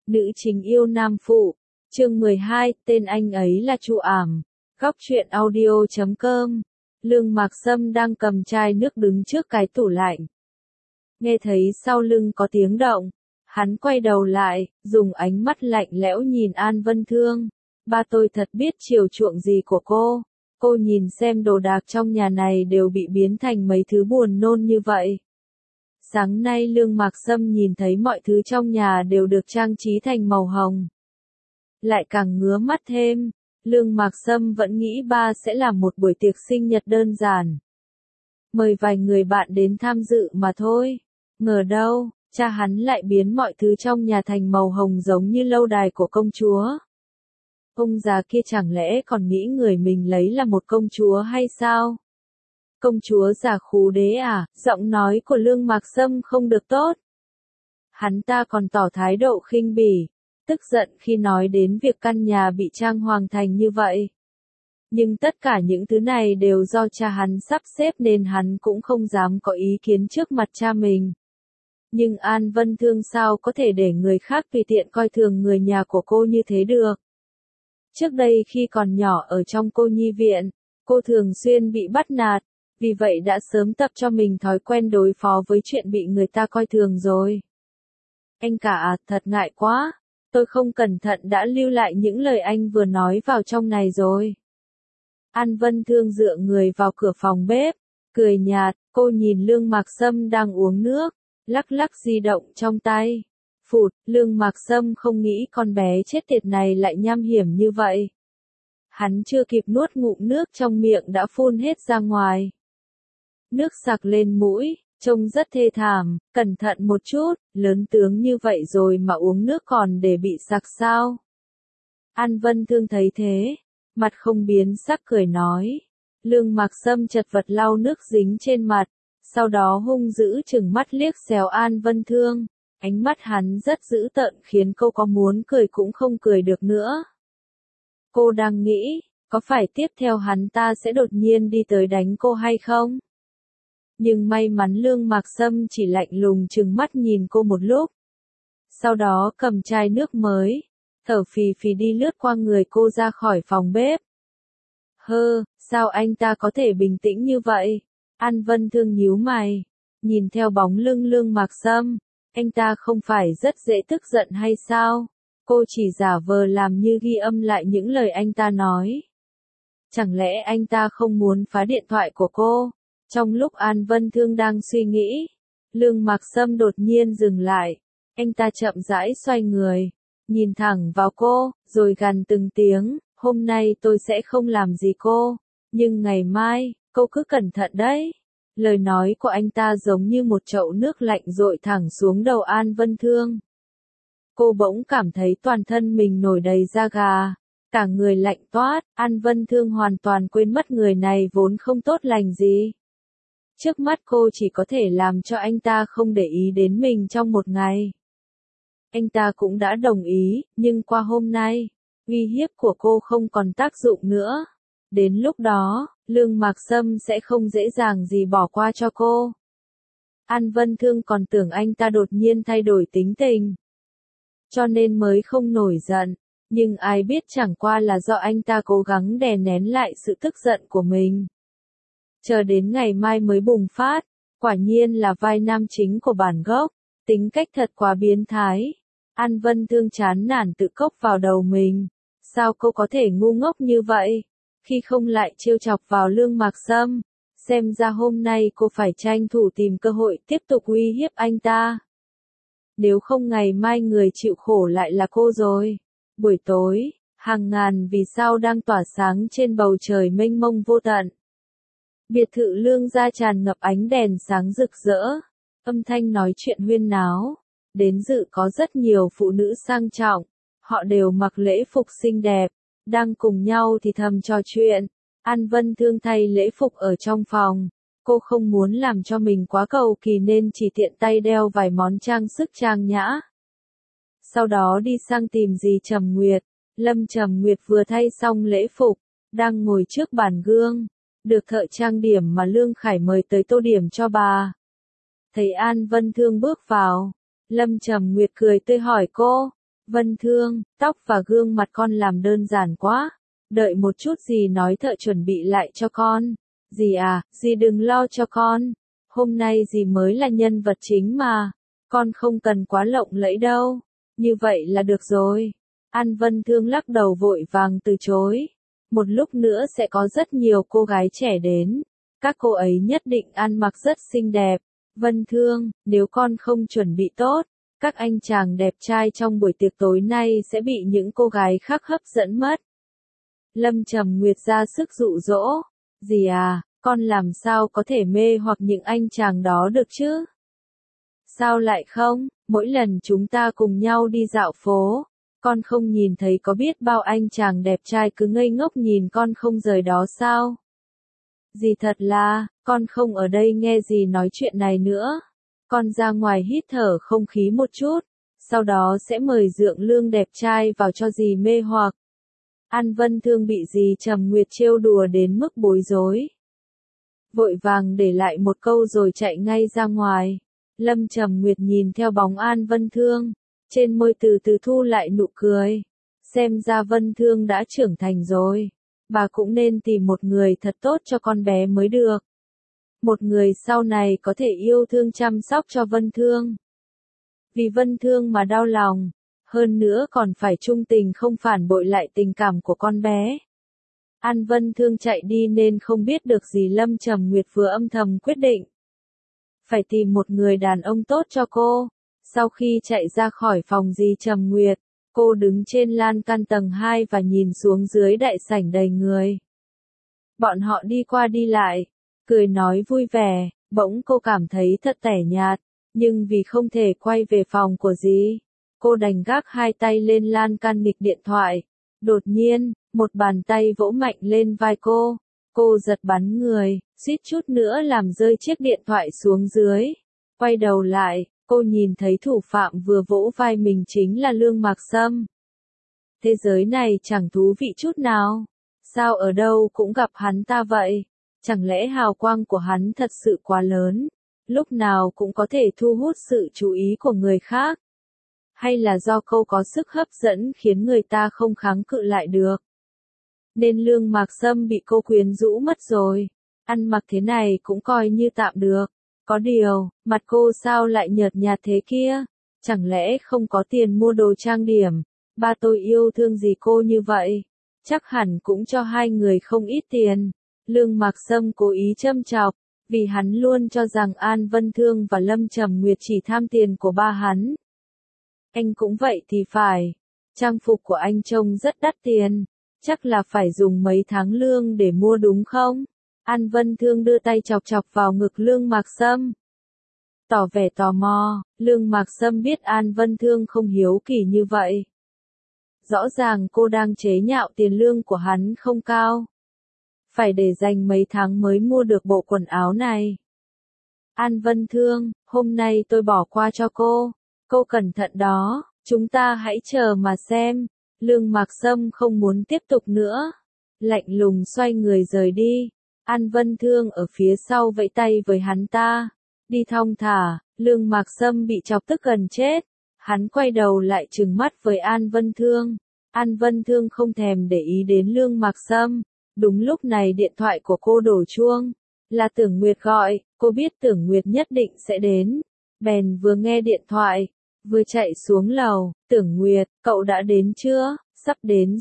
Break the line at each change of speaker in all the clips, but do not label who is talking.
Nữ chính yêu nam phụ. Chương 12, tên anh ấy là Chu Ảm. Góc truyện audio.com. Lương Mạc Sâm đang cầm chai nước đứng trước cái tủ lạnh. Nghe thấy sau lưng có tiếng động, hắn quay đầu lại, dùng ánh mắt lạnh lẽo nhìn An Vân Thương. Ba tôi thật biết chiều chuộng gì của cô. Cô nhìn xem đồ đạc trong nhà này đều bị biến thành mấy thứ buồn nôn như vậy. Sáng nay Lương Mạc Sâm nhìn thấy mọi thứ trong nhà đều được trang trí thành màu hồng. Lại càng ngứa mắt thêm, Lương Mạc Sâm vẫn nghĩ ba sẽ làm một buổi tiệc sinh nhật đơn giản. Mời vài người bạn đến tham dự mà thôi. Ngờ đâu, cha hắn lại biến mọi thứ trong nhà thành màu hồng giống như lâu đài của công chúa. Ông già kia chẳng lẽ còn nghĩ người mình lấy là một công chúa hay sao? Công chúa già khú đế à? Giọng nói của Lương Mạc Sâm không được tốt. Hắn ta còn tỏ thái độ khinh bỉ, tức giận khi nói đến việc căn nhà bị trang hoàng thành như vậy. Nhưng tất cả những thứ này đều do cha hắn sắp xếp nên hắn cũng không dám có ý kiến trước mặt cha mình. Nhưng An Vân Thương sao có thể để người khác tùy tiện coi thường người nhà của cô như thế được? Trước đây khi còn nhỏ ở trong cô nhi viện, cô thường xuyên bị bắt nạt, vì vậy đã sớm tập cho mình thói quen đối phó với chuyện bị người ta coi thường rồi. Anh cả à, thật ngại quá, tôi không cẩn thận đã lưu lại những lời anh vừa nói vào trong này rồi. An Vân Thương dựa người vào cửa phòng bếp, cười nhạt, cô nhìn Lương Mạc Sâm đang uống nước, lắc lắc di động trong tay. Phụt, Lương Mạc Sâm không nghĩ con bé chết tiệt này lại nham hiểm như vậy. Hắn chưa kịp nuốt ngụm nước trong miệng đã phun hết ra ngoài. Nước sặc lên mũi, trông rất thê thảm, cẩn thận một chút, lớn tướng như vậy rồi mà uống nước còn để bị sặc sao? An Vân Thương thấy thế, mặt không biến sắc cười nói. Lương Mạc Sâm chật vật lau nước dính trên mặt, sau đó hung dữ trừng mắt liếc xéo An Vân Thương. Ánh mắt hắn rất dữ tợn khiến cô có muốn cười cũng không cười được nữa. Cô đang nghĩ, có phải tiếp theo hắn ta sẽ đột nhiên đi tới đánh cô hay không? Nhưng may mắn Lương Mạc Sâm chỉ lạnh lùng trừng mắt nhìn cô một lúc. Sau đó cầm chai nước mới, thở phì phì đi lướt qua người cô ra khỏi phòng bếp. Sao anh ta có thể bình tĩnh như vậy? An Vân Thương nhíu mày, nhìn theo bóng lưng Lương Mạc Sâm. Anh ta không phải rất dễ tức giận hay sao? Cô chỉ giả vờ làm như ghi âm lại những lời anh ta nói. Chẳng lẽ anh ta không muốn phá điện thoại của cô? Trong lúc An Vân Thương đang suy nghĩ, Lương Mạc Sâm đột nhiên dừng lại. Anh ta chậm rãi xoay người, nhìn thẳng vào cô, rồi gằn từng tiếng, hôm nay tôi sẽ không làm gì cô, nhưng ngày mai, cô cứ cẩn thận đấy. Lời nói của anh ta giống như một chậu nước lạnh dội thẳng xuống đầu An Vân Thương. Cô bỗng cảm thấy toàn thân mình nổi đầy da gà, cả người lạnh toát. An Vân Thương hoàn toàn quên mất người này vốn không tốt lành gì. Trước mắt cô chỉ có thể làm cho anh ta không để ý đến mình trong một ngày. Anh ta cũng đã đồng ý, nhưng qua hôm nay, uy hiếp của cô không còn tác dụng nữa. Đến lúc đó, Lương Mạc Sâm sẽ không dễ dàng gì bỏ qua cho cô. An Vân Thương còn tưởng anh ta đột nhiên thay đổi tính tình, cho nên mới không nổi giận, nhưng ai biết chẳng qua là do anh ta cố gắng đè nén lại sự tức giận của mình. Chờ đến ngày mai mới bùng phát, quả nhiên là vai nam chính của bản gốc, tính cách thật quá biến thái. An Vân Thương chán nản tự cốc vào đầu mình, sao cô có thể ngu ngốc như vậy? Khi không lại trêu chọc vào Lương Mạc Sâm, xem ra hôm nay cô phải tranh thủ tìm cơ hội tiếp tục uy hiếp anh ta. Nếu không ngày mai người chịu khổ lại là cô rồi. Buổi tối, hàng ngàn vì sao đang tỏa sáng trên bầu trời mênh mông vô tận. Biệt thự Lương gia tràn ngập ánh đèn sáng rực rỡ, âm thanh nói chuyện huyên náo. Đến dự có rất nhiều phụ nữ sang trọng, họ đều mặc lễ phục xinh đẹp, đang cùng nhau thì thầm trò chuyện. An Vân Thương thay lễ phục ở trong phòng, cô không muốn làm cho mình quá cầu kỳ nên chỉ tiện tay đeo vài món trang sức trang nhã. Sau đó đi sang tìm dì Trầm Nguyệt. Lâm Trầm Nguyệt vừa thay xong lễ phục, đang ngồi trước bàn gương, được thợ trang điểm mà Lương Khải mời tới tô điểm cho bà. Thấy An Vân Thương bước vào, Lâm Trầm Nguyệt cười tươi hỏi cô, Vân Thương, tóc và gương mặt con làm đơn giản quá. Đợi một chút dì nói thợ chuẩn bị lại cho con. Dì à, dì đừng lo cho con. Hôm nay dì mới là nhân vật chính mà. Con không cần quá lộng lẫy đâu. Như vậy là được rồi. An Vân Thương lắc đầu vội vàng từ chối. Một lúc nữa sẽ có rất nhiều cô gái trẻ đến. Các cô ấy nhất định ăn mặc rất xinh đẹp. Vân Thương, nếu con không chuẩn bị tốt, các anh chàng đẹp trai trong buổi tiệc tối nay sẽ bị những cô gái khác hấp dẫn mất. Lâm Trầm Nguyệt ra sức dụ dỗ. Dì à, con làm sao có thể mê hoặc những anh chàng đó được chứ? Sao lại không? Mỗi lần chúng ta cùng nhau đi dạo phố, con không nhìn thấy có biết bao anh chàng đẹp trai cứ ngây ngốc nhìn con không rời đó sao? Dì thật là, con không ở đây nghe dì nói chuyện này nữa. Con ra ngoài hít thở không khí một chút, sau đó sẽ mời Dượng Lương đẹp trai vào cho dì mê hoặc. An Vân Thương bị dì Trầm Nguyệt trêu đùa đến mức bối rối. Vội vàng để lại một câu rồi chạy ngay ra ngoài. Lâm Trầm Nguyệt nhìn theo bóng An Vân Thương, trên môi từ từ thu lại nụ cười. Xem ra Vân Thương đã trưởng thành rồi. Bà cũng nên tìm một người thật tốt cho con bé mới được. Một người sau này có thể yêu thương chăm sóc cho Vân Thương. Vì Vân Thương mà đau lòng, hơn nữa còn phải trung tình không phản bội lại tình cảm của con bé. An Vân Thương chạy đi nên không biết được gì Lâm Trầm Nguyệt vừa âm thầm quyết định. Phải tìm một người đàn ông tốt cho cô. Sau khi chạy ra khỏi phòng dì Trầm Nguyệt, cô đứng trên lan can tầng 2 và nhìn xuống dưới đại sảnh đầy người. Bọn họ đi qua đi lại, cười nói vui vẻ, bỗng cô cảm thấy thật tẻ nhạt, nhưng vì không thể quay về phòng của dì, cô đành gác hai tay lên lan can nghịch điện thoại. Đột nhiên, một bàn tay vỗ mạnh lên vai cô giật bắn người, suýt chút nữa làm rơi chiếc điện thoại xuống dưới. Quay đầu lại, cô nhìn thấy thủ phạm vừa vỗ vai mình chính là Lương Mạc Sâm. Thế giới này chẳng thú vị chút nào. Sao ở đâu cũng gặp hắn ta vậy? Chẳng lẽ hào quang của hắn thật sự quá lớn, lúc nào cũng có thể thu hút sự chú ý của người khác? Hay là do cô có sức hấp dẫn khiến người ta không kháng cự lại được? Nên Lương Mạc Sâm bị cô quyến rũ mất rồi. Ăn mặc thế này cũng coi như tạm được. Có điều, mặt cô sao lại nhợt nhạt thế kia? Chẳng lẽ không có tiền mua đồ trang điểm? Ba tôi yêu thương gì cô như vậy? Chắc hẳn cũng cho hai người không ít tiền. Lương Mạc Sâm cố ý châm chọc, vì hắn luôn cho rằng An Vân Thương và Lâm Trầm Nguyệt chỉ tham tiền của ba hắn. Anh cũng vậy thì phải. Trang phục của anh trông rất đắt tiền. Chắc là phải dùng mấy tháng lương để mua đúng không? An Vân Thương đưa tay chọc chọc vào ngực Lương Mạc Sâm. Tỏ vẻ tò mò, Lương Mạc Sâm biết An Vân Thương không hiếu kỳ như vậy. Rõ ràng cô đang chế nhạo tiền lương của hắn không cao. Phải để dành mấy tháng mới mua được bộ quần áo này. An Vân Thương, hôm nay tôi bỏ qua cho cô. Cô cẩn thận đó, chúng ta hãy chờ mà xem. Lương Mạc Sâm không muốn tiếp tục nữa. Lạnh lùng xoay người rời đi. An Vân Thương ở phía sau vẫy tay với hắn ta. Đi thong thả, Lương Mạc Sâm bị chọc tức gần chết. Hắn quay đầu lại trừng mắt với An Vân Thương. An Vân Thương không thèm để ý đến Lương Mạc Sâm. Đúng lúc này điện thoại của cô đổ chuông. Là Tưởng Nguyệt gọi, cô biết Tưởng Nguyệt nhất định sẽ đến. Bèn vừa nghe điện thoại, vừa chạy xuống lầu. Tưởng Nguyệt, cậu đã đến chưa? Sắp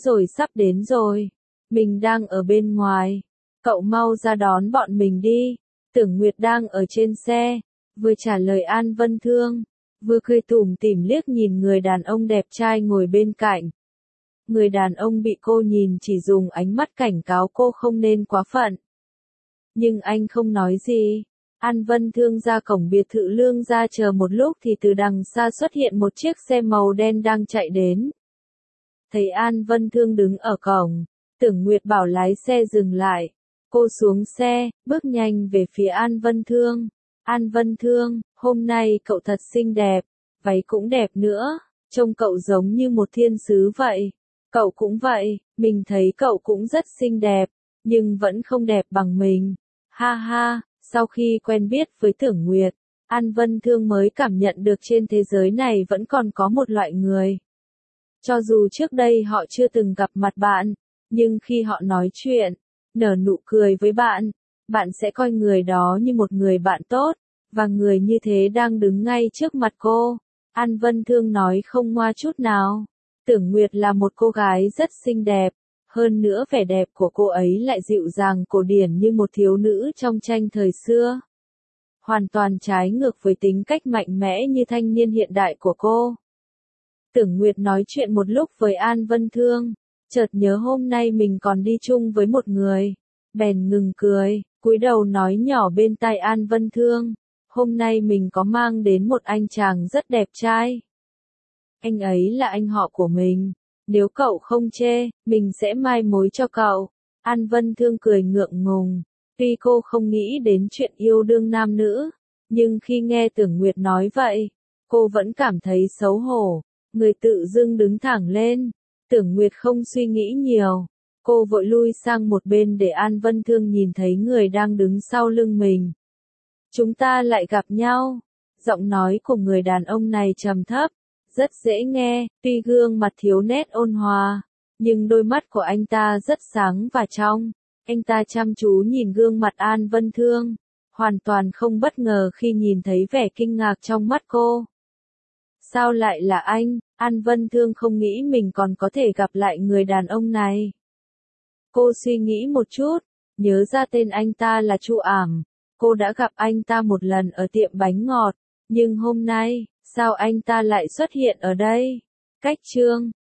đến rồi. Mình đang ở bên ngoài. Cậu mau ra đón bọn mình đi. Tưởng Nguyệt đang ở trên xe, vừa trả lời An Vân Thương, vừa cười tủm tỉm liếc nhìn người đàn ông đẹp trai ngồi bên cạnh. Người đàn ông bị cô nhìn chỉ dùng ánh mắt cảnh cáo cô không nên quá phận. Nhưng anh không nói gì. An Vân Thương ra cổng biệt thự Lương gia chờ một lúc thì từ đằng xa xuất hiện một chiếc xe màu đen đang chạy đến. Thấy An Vân Thương đứng ở cổng, Tưởng Nguyệt bảo lái xe dừng lại. Cô xuống xe, bước nhanh về phía An Vân Thương. An Vân Thương, hôm nay cậu thật xinh đẹp, váy cũng đẹp nữa, trông cậu giống như một thiên sứ vậy. Cậu cũng vậy, mình thấy cậu cũng rất xinh đẹp, nhưng vẫn không đẹp bằng mình. Ha ha, sau khi quen biết với Tưởng Nguyệt, An Vân Thương mới cảm nhận được trên thế giới này vẫn còn có một loại người. Cho dù trước đây họ chưa từng gặp mặt bạn, nhưng khi họ nói chuyện, nở nụ cười với bạn, bạn sẽ coi người đó như một người bạn tốt, và người như thế đang đứng ngay trước mặt cô. An Vân Thương nói không ngoa chút nào. Tưởng Nguyệt là một cô gái rất xinh đẹp, hơn nữa vẻ đẹp của cô ấy lại dịu dàng cổ điển như một thiếu nữ trong tranh thời xưa. Hoàn toàn trái ngược với tính cách mạnh mẽ như thanh niên hiện đại của cô. Tưởng Nguyệt nói chuyện một lúc với An Vân Thương, chợt nhớ hôm nay mình còn đi chung với một người, bèn ngừng cười, cúi đầu nói nhỏ bên tai An Vân Thương, hôm nay mình có mang đến một anh chàng rất đẹp trai. Anh ấy là anh họ của mình, nếu cậu không chê, mình sẽ mai mối cho cậu. An Vân Thương cười ngượng ngùng, tuy cô không nghĩ đến chuyện yêu đương nam nữ, nhưng khi nghe Tưởng Nguyệt nói vậy, cô vẫn cảm thấy xấu hổ, người tự dưng đứng thẳng lên. Tưởng Nguyệt không suy nghĩ nhiều, cô vội lui sang một bên để An Vân Thương nhìn thấy người đang đứng sau lưng mình. Chúng ta lại gặp nhau. Giọng nói của người đàn ông này trầm thấp, rất dễ nghe, tuy gương mặt thiếu nét ôn hòa, nhưng đôi mắt của anh ta rất sáng và trong. Anh ta chăm chú nhìn gương mặt An Vân Thương, hoàn toàn không bất ngờ khi nhìn thấy vẻ kinh ngạc trong mắt cô. Sao lại là anh? An Vân Thương không nghĩ mình còn có thể gặp lại người đàn ông này. Cô suy nghĩ một chút, nhớ ra tên anh ta là Chu Ảm. Cô đã gặp anh ta một lần ở tiệm bánh ngọt, nhưng hôm nay, sao anh ta lại xuất hiện ở đây? Cách chương